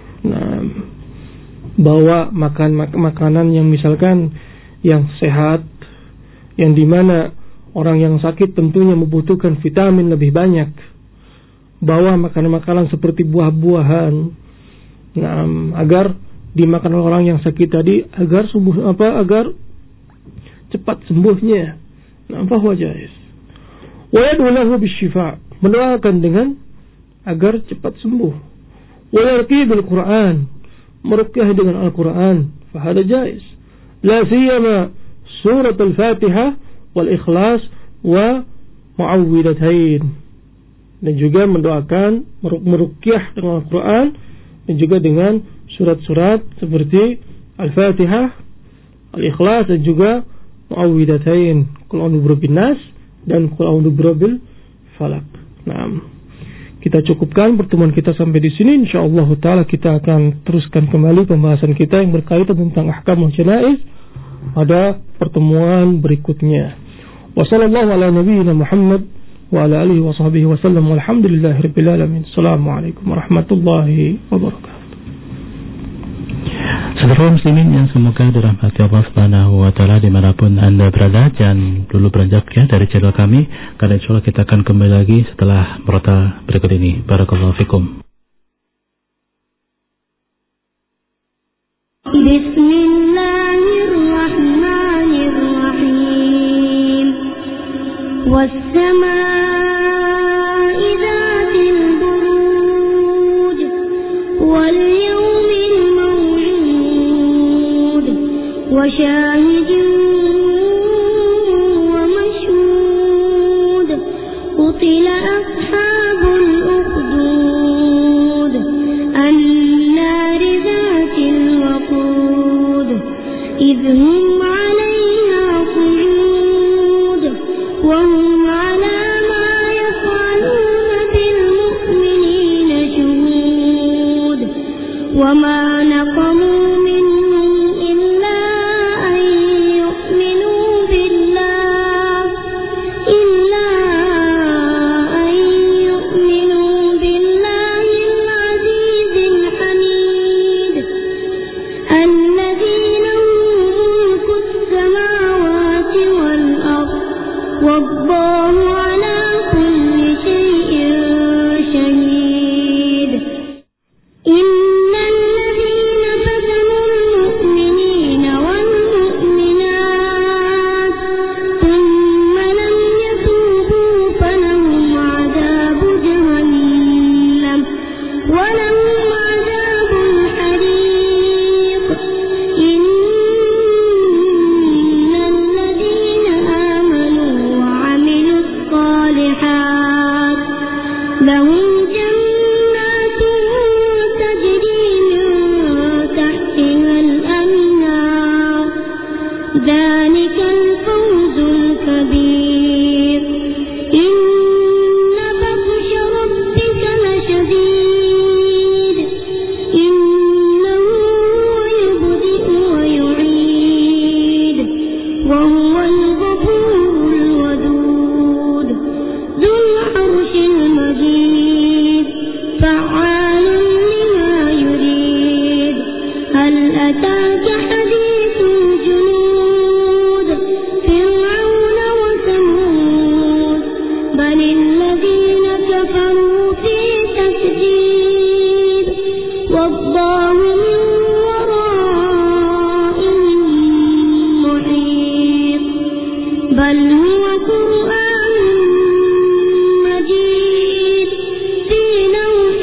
Bawa makanan yang misalkan yang sehat, yang dimana orang yang sakit tentunya membutuhkan vitamin lebih banyak. Bawa makanan-makanan seperti buah-buahan, agar dimakan oleh orang yang sakit tadi agar agar cepat sembuhnya. Bahwa jais. Wa yad'u lahu bisyifa, mendoakan dengan agar cepat sembuh. Wa yarqi bil Qur'an, meruqyah dengan Al-Qur'an, fa hada jais. La siyama surat Al-Fatihah wal Ikhlas wa Mu'awwidhatain. Dan juga mendoakan, meruqyah dengan Al-Qur'an, dan juga dengan surat-surat seperti Al-Fatihah, Al-Ikhlas, dan juga Mu'awwidhatain, Qul a'udzu birabbin nas dan Qul a'udzu birabbil falaq. Kita cukupkan pertemuan kita sampai di sini. Insyaallah taala kita akan teruskan kembali pembahasan kita yang berkaitan tentang ahkamul janaiz pada pertemuan berikutnya. Wassallallahu ala nabiyyina Muhammad wa ala alihi wa sahbihi wasallam, walhamdulillahirabbil alamin. Assalamualaikum warahmatullahi wabarakatuh. Saudara muslimin yang semoga dirahmati Allah Subhanahu wa taala dimanapun Anda berada, jangan dulu beranjak ya dari channel kami, karena insyaallah kita akan kembali lagi setelah merota berikut ini. Barakallahu fikum. Bismillahirrahmanirrahim. Was-samaa'i dzatil buruj wal وشاهد ومشهود قتل أصحاب الأخدود النار ذات الوقود إذ هم عليها قعود وهم على ما يفعلون بالمؤمنين شهود وما نقموا لهم جنات تجري من تحتها الأنهار ذلك الفوز الكبير إن بطش ربك لشديد إنه هو يبدئ ويعيد وهو الغفور الودود ذو العرش المجيد فعال لما يريد هل أتاك حديث الجنود فرعون وثمود بل الذين كفروا في تكذيب والله من ورائهم محيط بل هو قرآن مجيد في لوح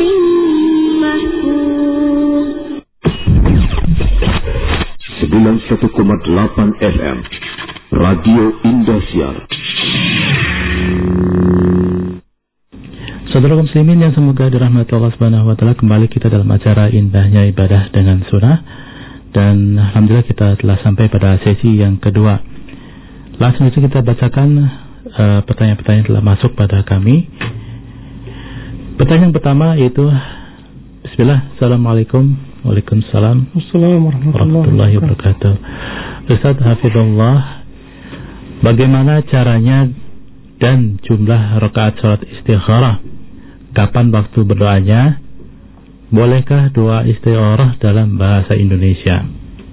محفوظ 91,8 FM Radio Indosiar. Saudara muslimin yang semoga dirahmati Allah Subhanahu wa taala, kembali kita dalam acara Indahnya Ibadah dengan Sunnah, dan alhamdulillah kita telah sampai pada sesi yang kedua. Langsung saja kita bacakan pertanyaan-pertanyaan yang telah masuk pada kami. Pertanyaan pertama yaitu bismillah, Assalamualaikum. Waalaikumsalam Assalamualaikum warahmatullahi wabarakatuh. Ustaz hafizullah, bagaimana caranya dan jumlah rakaat salat istikharah? Kapan waktu berdoanya? Bolehkah doa istikharah dalam bahasa Indonesia?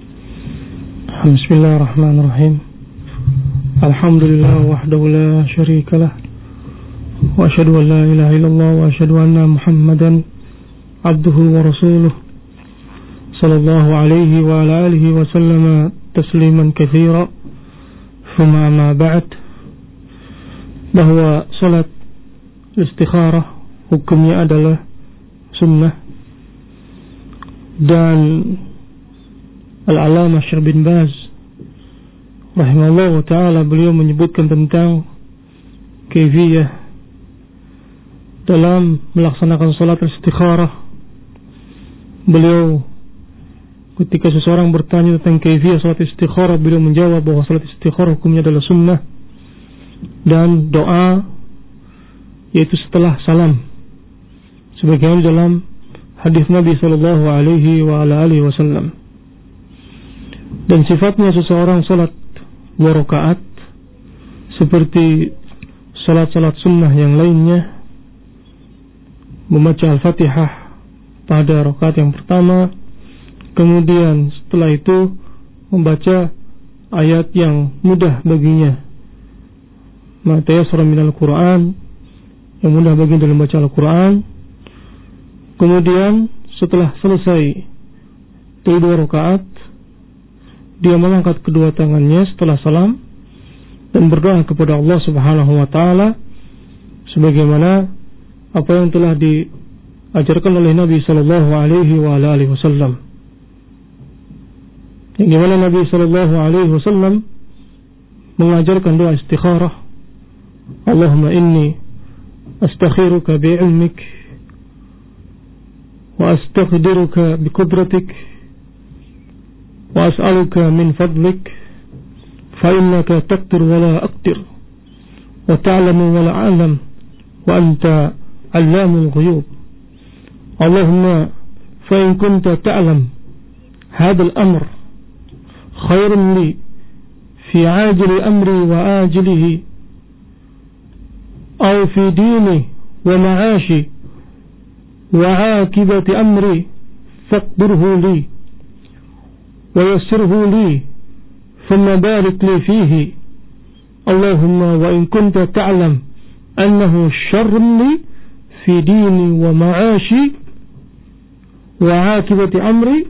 Bismillahirrahmanirrahim. Alhamdulillah wahdahu la syarika lah, wa asyhadu an la ilaha illallah wa asyhadu anna Muhammadan abduhu wa rasuluh sallallahu alaihi wa ala alihi wa sallama tasliman katsira. Thumma ma ba'd. Bahwa salat istikharah hukumnya adalah sunnah, dan Al-Allamah Syekh bin Baz rahimahullah ta'ala, beliau menyebutkan tentang kaifiyah dalam melaksanakan salat istikharah. Beliau, ketika seseorang bertanya tentang kaifiyah salat istikharah, beliau menjawab bahwa salat istikharah hukumnya adalah sunnah dan doa yaitu setelah salam, sebagaimana dalam hadis Nabi sallallahu alaihi wa ala alihi wasallam. Dan sifatnya seseorang salat 2 rakaat seperti salat-salat sunnah yang lainnya, membaca Al-Fatihah pada rakaat yang pertama, kemudian setelah itu membaca ayat yang mudah baginya, ma tayassara minal Qur'an, yang mudah baginya dalam baca Al-Quran. Kemudian setelah selesai dari 2 rakaat, dia mengangkat kedua tangannya setelah salam dan berdoa kepada Allah Subhanahu wa taala sebagaimana apa yang telah diajarkan oleh Nabi sallallahu alaihi wa alihi wasallam. Yang dimana Nabi sallallahu alaihi wasallam mengajarkan doa istikharah, Allahumma inni astakhiruka bi'ilmik wa astaqdiruka biqudratik wa as'aluka min fadlik fa innaka taqdir wa la aqdir wa ta'lamu wa la a'lam wa anta 'allamul ghuyub. Allahumma fa in kunta ta'lam hadha al-amr khairun li fi 'ajili amri wa ajilihi aw fi dini wa ma'ashi wa 'akibati amri faqdirhu li ويسره لي ثم بارك لي فيه اللهم وإن كنت تعلم أنه شر لي في ديني ومعاشي وعاقبة أمري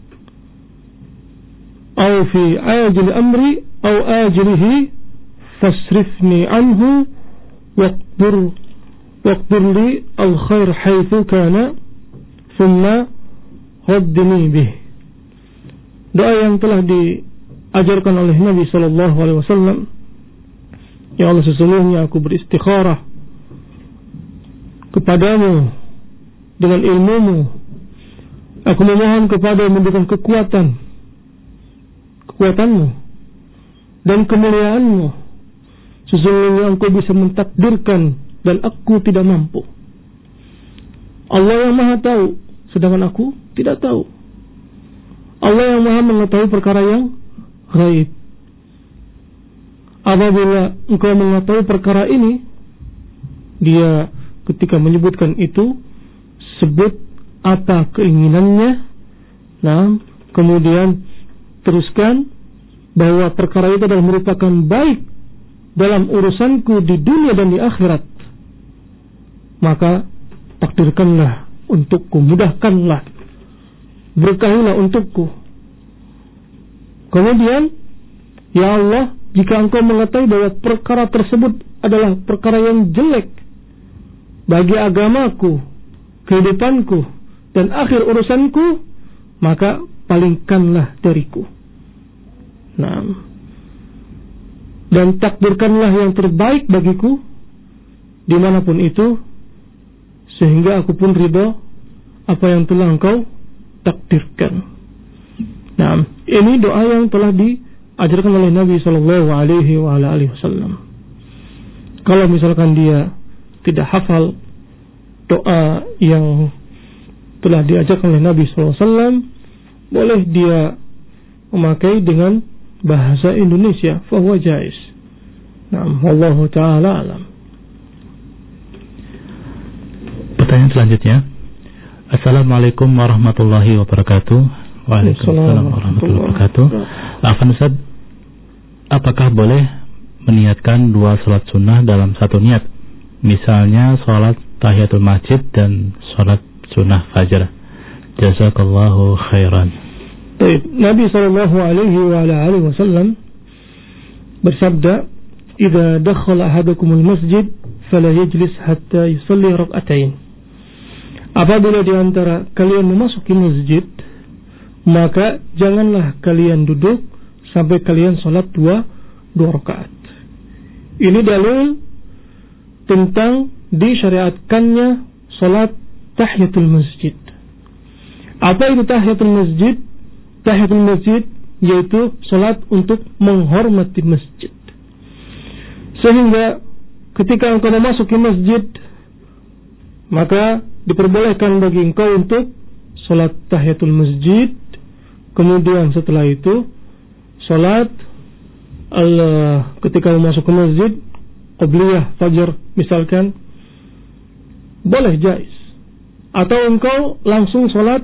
أو في عاجل أمري أو آجله فاصرفني عنه واقدر لي الخير حيث كان ثم ردني به. Doa yang telah diajarkan oleh Nabi sallallahu alaihi wasallam, ya Allah, sesungguhnya aku beristikharah kepadamu dengan ilmumu. Aku memohon kepadamu dengan kekuatanmu dan kemuliaanmu. Sesungguhnya engkau bisa mentakdirkan dan aku tidak mampu. Allah yang maha tahu, sedangkan aku tidak tahu. Allah yang maha mengetahui perkara yang ghaib. Apabila engkau mengetahui perkara ini, dia ketika menyebutkan itu, sebut apa keinginannya. Nah, kemudian teruskan bahwa perkara itu adalah merupakan baik dalam urusanku di dunia dan di akhirat. Maka takdirkanlah untukku, mudahkanlah, berkahilah untukku. Kemudian, ya Allah, jika engkau mengetahui bahwa perkara tersebut adalah perkara yang jelek bagi agamaku, kehidupanku, dan akhir urusanku, maka palingkanlah dariku. Nah, dan takdirkanlah yang terbaik bagiku dimanapun itu, sehingga aku pun ridha apa yang telah engkau takdirkan. Nah, ini doa yang telah diajarkan oleh Nabi Sallallahu Alaihi Wasallam. Kalau misalkan dia tidak hafal doa yang telah diajarkan oleh Nabi Sallallahu Alaihi Wasallam, boleh dia memakai dengan bahasa Indonesia, fahuwa jaiz. Nah, wallahu ta'ala alam. Pertanyaan selanjutnya. Assalamualaikum warahmatullahi wabarakatuh. Waalaikumsalam warahmatullahi wabarakatuh. Afwan Ustaz, apakah boleh meniatkan dua salat sunnah dalam satu niat? Misalnya salat tahiyatul masjid dan salat sunnah fajar. Jazakallahu khairan. Baik, Nabi sallallahu alaihi wasallam bersabda, "Idza dakhala ahadukumul masjid fala yajlis hatta yusalli rak'atain." Apabila di antara kalian memasuki masjid, maka janganlah kalian duduk sampai kalian salat dua rakaat. Ini dalil tentang disyariatkannya salat tahiyatul masjid. Apa itu tahiyatul masjid? Tahiyatul masjid yaitu salat untuk menghormati masjid. Sehingga ketika engkau memasuki masjid, maka diperbolehkan bagi engkau untuk salat tahiyatul masjid. Kemudian setelah itu salat ketika masuk ke masjid, qabliyah fajar misalkan, boleh jaiz. Atau engkau langsung salat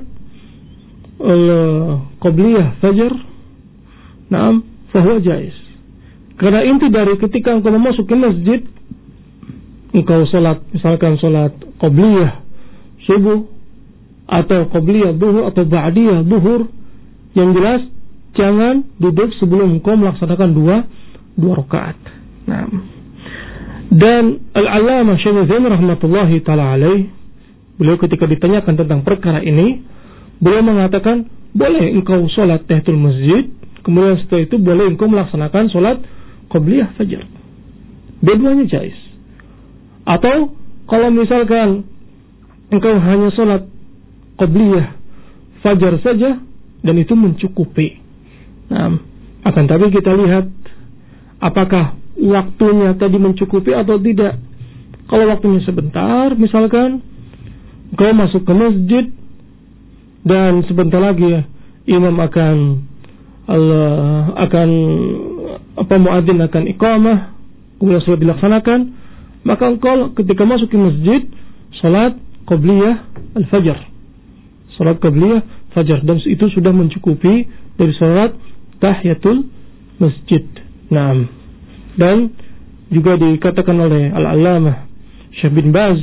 qabliyah fajar, naam, fahuwa jaiz. Karena inti dari ketika engkau memasuki masjid, engkau salat misalkan salat qabliyah subuh atau qabliyah duhur atau ba'diyah duhur, yang jelas jangan duduk sebelum engkau melaksanakan dua rakaat. Nah, dan Al-Allamah Syekh Utsaimin rahmatullahi taala alaih, beliau ketika ditanyakan tentang perkara ini, beliau mengatakan boleh engkau salat tahiyatul masjid, kemudian setelah itu boleh engkau melaksanakan salat qabliyah fajar. Dua-duanya jaiz. Atau kalau misalkan engkau hanya salat qabliyah fajar saja dan itu mencukupi. Nah, akan tapi kita lihat apakah waktunya tadi mencukupi atau tidak. Kalau waktunya sebentar, misalkan engkau masuk ke masjid dan sebentar lagi imam muadzin akan iqamah, kemudian sudah dilaksanakan, maka engkau ketika masuk ke masjid salat qabliyah al-fajr, salat qabliyah fajar, dan itu sudah mencukupi dari salat tahiyatul masjid. Nah, dan juga dikatakan oleh Al-Allamah Syekh bin Baz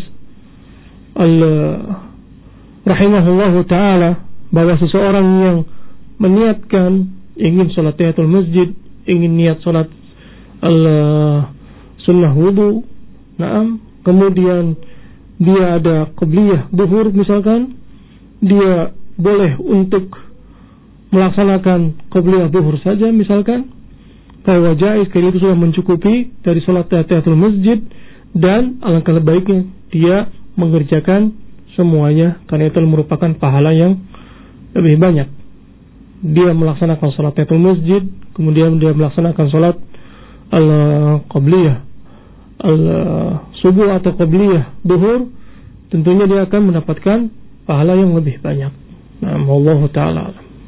rahimahullahu ta'ala bahwa seseorang yang meniatkan ingin salat tahiyatul masjid, ingin niat salat sunnah wudu, naam, kemudian dia ada qabliyah duhur misalkan, dia boleh untuk melaksanakan qabliyah duhur saja misalkan, bahwa jaiz, karena itu sudah mencukupi dari salat tahiyatul masjid, dan alangkah baiknya dia mengerjakan semuanya, karena itu merupakan pahala yang lebih banyak. Dia melaksanakan salat tahiyatul masjid, kemudian dia melaksanakan salat al-qabliyah, al-subuh atau qabliyah duhur, tentunya dia akan mendapatkan pahala yang lebih banyak. Nah, wallahu taala.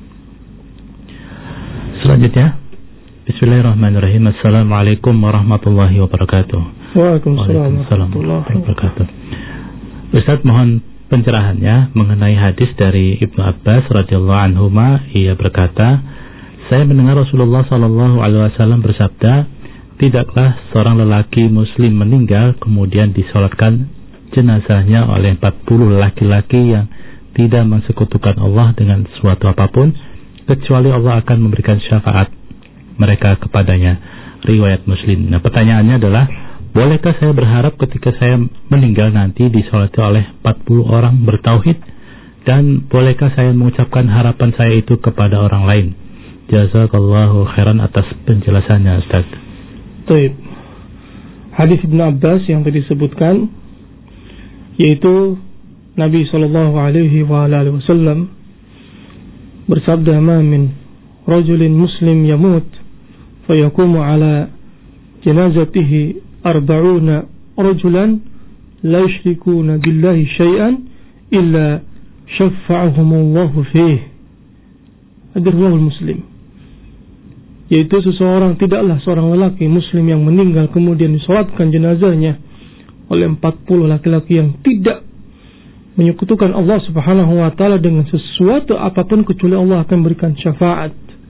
Selanjutnya, bismillahirrahmanirrahim. Assalamualaikum warahmatullahi wabarakatuh. Waalaikumsalam warahmatullahi wabarakatuh. Ustaz, mohon pencerahannya mengenai hadis dari Ibnu Abbas radhiyallahu anhuma. Ia berkata, saya mendengar Rasulullah sallallahu alaihi wasallam bersabda, tidaklah seorang lelaki muslim meninggal kemudian disolatkan jenazahnya oleh 40 laki-laki yang tidak mensekutukan Allah dengan sesuatu apapun, kecuali Allah akan memberikan syafaat mereka kepadanya. Riwayat Muslim. Nah, pertanyaannya adalah, bolehkah saya berharap ketika saya meninggal nanti disolati oleh 40 orang bertauhid? Dan bolehkah saya mengucapkan harapan saya itu kepada orang lain? Jazakallahu khairan atas penjelasannya, Ustaz. Baik. Hadis Ibnu Abbas yang tadi disebutkan, yaitu Nabi sallallahu alaihi wasallam bersabda, "Ma min rajulin muslim yamut fayaqumu ala janazatihi 40 rajulan la yushrikuna billahi syai'an illa syafa'ahumullahu fihi." Hadis riwayat Muslim. Yaitu seseorang, tidaklah seorang lelaki muslim yang meninggal kemudian disolatkan jenazahnya oleh 40 laki-laki yang tidak menyekutukan Allah Subhanahu wa taala dengan sesuatu apapun, kecuali Allah akan berikan syafaat.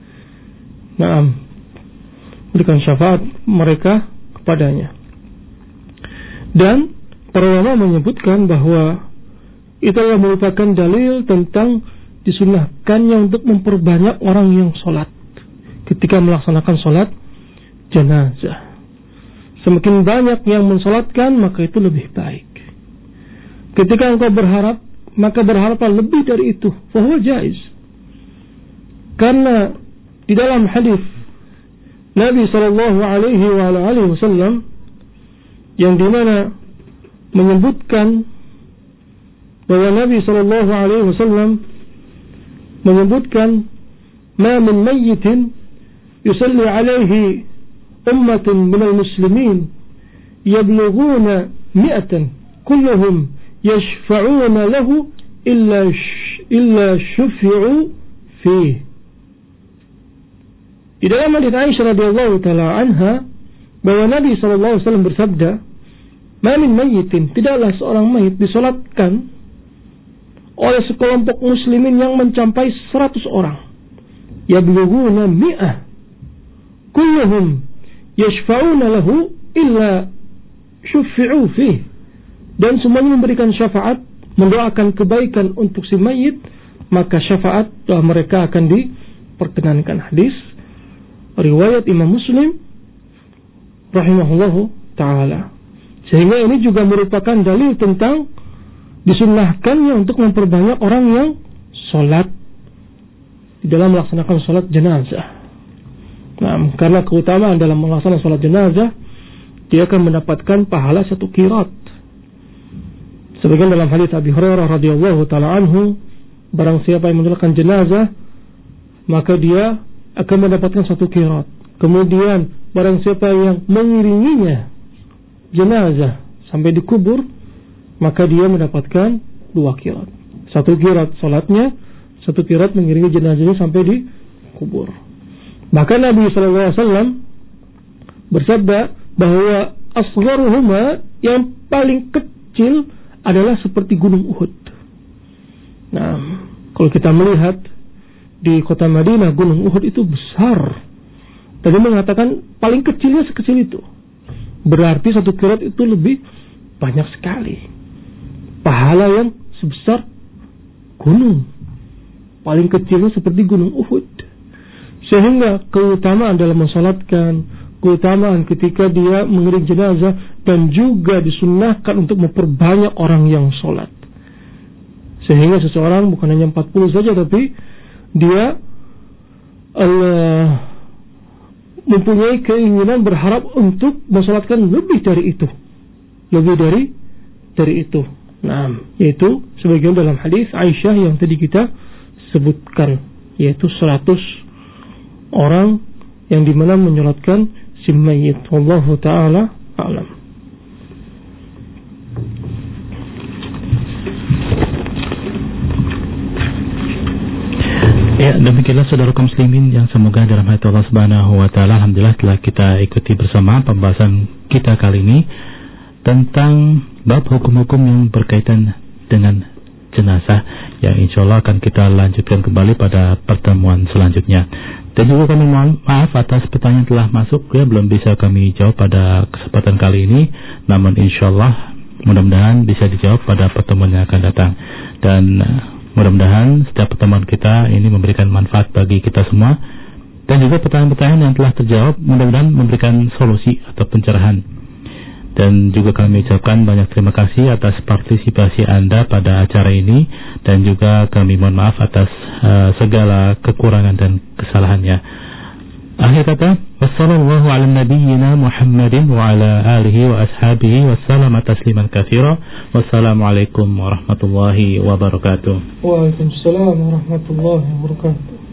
Berikan syafaat mereka kepadanya. Dan para ulama menyebutkan bahwa itu adalah merupakan dalil tentang disunnahkannya untuk memperbanyak orang yang sholat ketika melaksanakan sholat jenazah. Semakin banyak yang mensolatkan, maka itu lebih baik. Ketika engkau berharap, maka berharaplah lebih dari itu. Fahuwa jaiz. Karena di dalam hadis Nabi sallallahu alaihi wasallam yang dimana menyebutkan bahwa Nabi sallallahu alaihi wasallam menyebutkan, "Ma min mayyitin yusalli alaihi ummatun minal muslimin yablughuna mi'atan kulluhum yashfa'una lahu illa syufi'u fihi." Di dalam hadits Aisyah radhiyallahu taala anha bahwa Nabi sallallahu alaihi wasallam bersabda, "Ma min mayyitin," tidaklah seorang mayit disolatkan oleh sekelompok muslimin yang mencapai 100 orang. Yablughuna mi'ah kulluhum yashfa'una lahu illa syufi'u fihi. Dan semuanya memberikan syafaat, mendoakan kebaikan untuk si mayit, maka syafaat doa mereka akan diperkenankan. Hadis riwayat Imam Muslim rahimahullahu ta'ala. Sehingga ini juga merupakan dalil tentang disunnahkannya untuk memperbanyak orang yang sholat di dalam melaksanakan sholat jenazah. Nah, karena keutamaan dalam melaksanakan sholat jenazah, dia akan mendapatkan pahala 1 qirat. Sebagian dalam hadits Abi Hurairah radhiyallahu taala anhu, barang siapa yang mensolatkan jenazah, maka dia akan mendapatkan 1 qirat. Kemudian barang siapa yang mengiringinya jenazah sampai dikubur, maka dia mendapatkan 2 qirat. 1 qirat salatnya, 1 qirat mengiringi jenazahnya sampai dikubur. Bahkan Nabi sallallahu alaihi wasallam bersabda bahwa asgharuhuma, yang paling kecil adalah seperti gunung Uhud. Nah, kalau kita melihat di kota Madinah, gunung Uhud itu besar. Tadi mengatakan paling kecilnya sekecil itu. Berarti 1 qirat itu lebih banyak sekali. Pahala yang sebesar gunung. Paling kecilnya seperti gunung Uhud. Sehingga keutamaan dalam mensalatkan, keutamaan ketika dia mengiring jenazah, dan juga disunnahkan untuk memperbanyak orang yang sholat. Sehingga seseorang bukan hanya 40 saja, tapi dia mempunyai keinginan, berharap untuk mensalatkan lebih dari itu. Lebih dari itu. Nah, yaitu sebagian dalam hadis Aisyah yang tadi kita sebutkan, yaitu 100 orang yang dimana menyolatkan si mayit. Wallahu ta'ala a'lam. Ya, demikianlah saudara kaum muslimin yang semoga dirahmati Allah Subhanahu wa taala. Alhamdulillah telah kita ikuti bersama pembahasan kita kali ini tentang bab hukum-hukum yang berkaitan dengan jenazah yang insyaallah akan kita lanjutkan kembali pada pertemuan selanjutnya. Dan juga kami mohon maaf atas pertanyaan telah masuk ya, belum bisa kami jawab pada kesempatan kali ini, namun insyaallah mudah-mudahan bisa dijawab pada pertemuan yang akan datang. Dan mudah-mudahan setiap pertemuan kita ini memberikan manfaat bagi kita semua, dan juga pertanyaan-pertanyaan yang telah terjawab mudah-mudahan memberikan solusi atau pencerahan. Dan juga kami ucapkan banyak terima kasih atas partisipasi Anda pada acara ini, dan juga kami mohon maaf atas segala kekurangan dan kesalahannya. Akhir kata, wassallallahu ala nabiyyina Muhammadin wa ala alihi wa ashabihi wa sallama tasliman katsira. Wassalamualaikum warahmatullahi wabarakatuh. Waalaikumsalam warahmatullahi wabarakatuh.